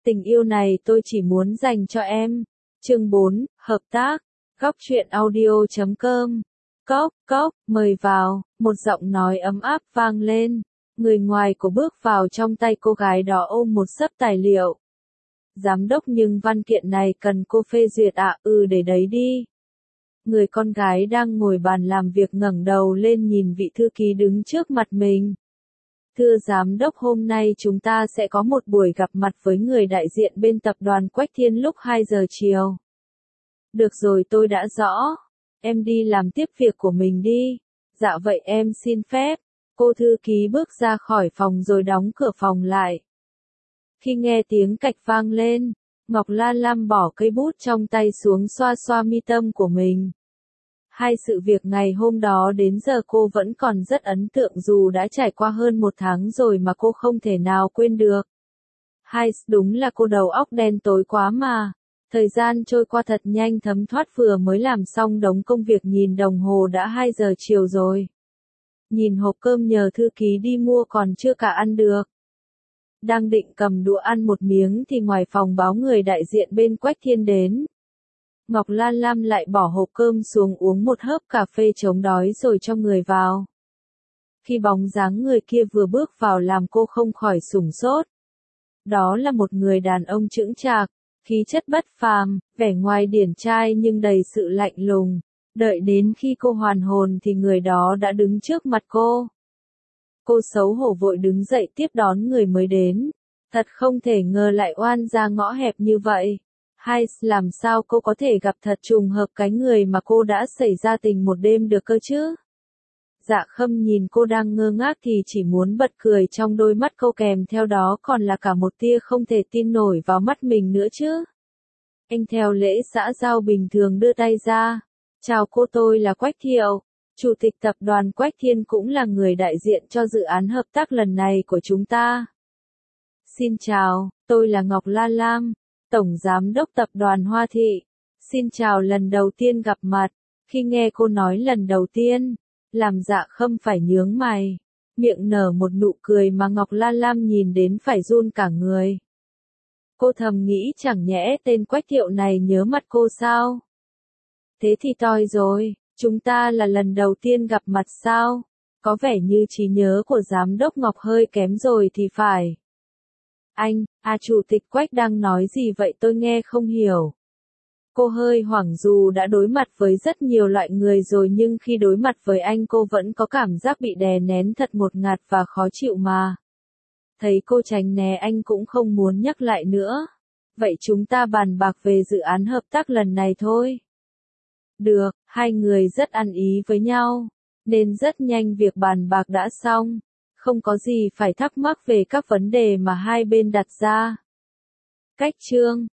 Tình yêu này tôi chỉ muốn dành cho em. Chương 4, hợp tác. Góc truyện audio.com. Cốc, cốc, mời vào, một giọng nói ấm áp vang lên. Người ngoài của bước vào, trong tay cô gái đó ôm một xấp tài liệu. Giám đốc, nhưng văn kiện này cần cô phê duyệt ạ. Để đấy đi. Người con gái đang ngồi bàn làm việc ngẩng đầu lên nhìn vị thư ký đứng trước mặt mình. Thưa giám đốc, hôm nay chúng ta sẽ có một buổi gặp mặt với người đại diện bên tập đoàn Quách Thiên lúc 2 giờ chiều. Được rồi, tôi đã rõ. Em đi làm tiếp việc của mình đi. Dạ vậy em xin phép. Cô thư ký bước ra khỏi phòng rồi đóng cửa phòng lại. Khi nghe tiếng cạch vang lên, Ngọc Lan Lam bỏ cây bút trong tay xuống, xoa xoa mi tâm của mình. Hai sự việc ngày hôm đó đến giờ cô vẫn còn rất ấn tượng, dù đã trải qua hơn 1 tháng rồi mà cô không thể nào quên được. Đúng là cô đầu óc đen tối quá mà. Thời gian trôi qua thật nhanh thấm thoát, vừa mới làm xong đống công việc nhìn đồng hồ đã 2 giờ chiều rồi. Nhìn hộp cơm nhờ thư ký đi mua còn chưa cả ăn được. Đang định cầm đũa ăn một miếng thì ngoài phòng báo người đại diện bên Quách Thiên đến. Ngọc Lan Lam lại bỏ hộp cơm xuống, uống một hớp cà phê chống đói rồi cho người vào. Khi bóng dáng người kia vừa bước vào làm cô không khỏi sửng sốt. Đó là một người đàn ông chững chạc, khí chất bất phàm, vẻ ngoài điển trai nhưng đầy sự lạnh lùng. Đợi đến khi cô hoàn hồn thì người đó đã đứng trước mặt cô. Cô xấu hổ vội đứng dậy tiếp đón người mới đến. Thật không thể ngờ lại oan ra ngõ hẹp như vậy. Làm sao cô có thể gặp thật trùng hợp cái người mà cô đã xảy ra tình một đêm được cơ chứ? Dạ Khâm nhìn cô đang ngơ ngác thì chỉ muốn bật cười, trong đôi mắt cô kèm theo đó còn là cả một tia không thể tin nổi vào mắt mình nữa chứ. Anh theo lễ xã giao bình thường đưa tay ra. Chào cô, tôi là Quách Thiệu, chủ tịch tập đoàn Quách Thiên, cũng là người đại diện cho dự án hợp tác lần này của chúng ta. Xin chào, tôi là Ngọc Lan Lam, tổng giám đốc tập đoàn Hoa Thị. Xin chào, lần đầu tiên gặp mặt. Khi nghe cô nói lần đầu tiên, làm Dạ Khâm phải nhướng mày, miệng nở một nụ cười mà Ngọc Lan Lam nhìn đến phải run cả người. Cô thầm nghĩ chẳng nhẽ tên Quách Thiệu này nhớ mặt cô sao? Thế thì toi rồi, chúng ta là lần đầu tiên gặp mặt sao? Có vẻ như trí nhớ của giám đốc Ngọc hơi kém rồi thì phải. Chủ tịch Quách đang nói gì vậy, tôi nghe không hiểu. Cô hơi hoảng, dù đã đối mặt với rất nhiều loại người rồi nhưng khi đối mặt với anh cô vẫn có cảm giác bị đè nén thật ngột ngạt và khó chịu mà. Thấy cô tránh né anh cũng không muốn nhắc lại nữa. Vậy chúng ta bàn bạc về dự án hợp tác lần này thôi. Được, hai người rất ăn ý với nhau, nên rất nhanh việc bàn bạc đã xong. Không có gì phải thắc mắc về các vấn đề mà hai bên đặt ra. Cách chương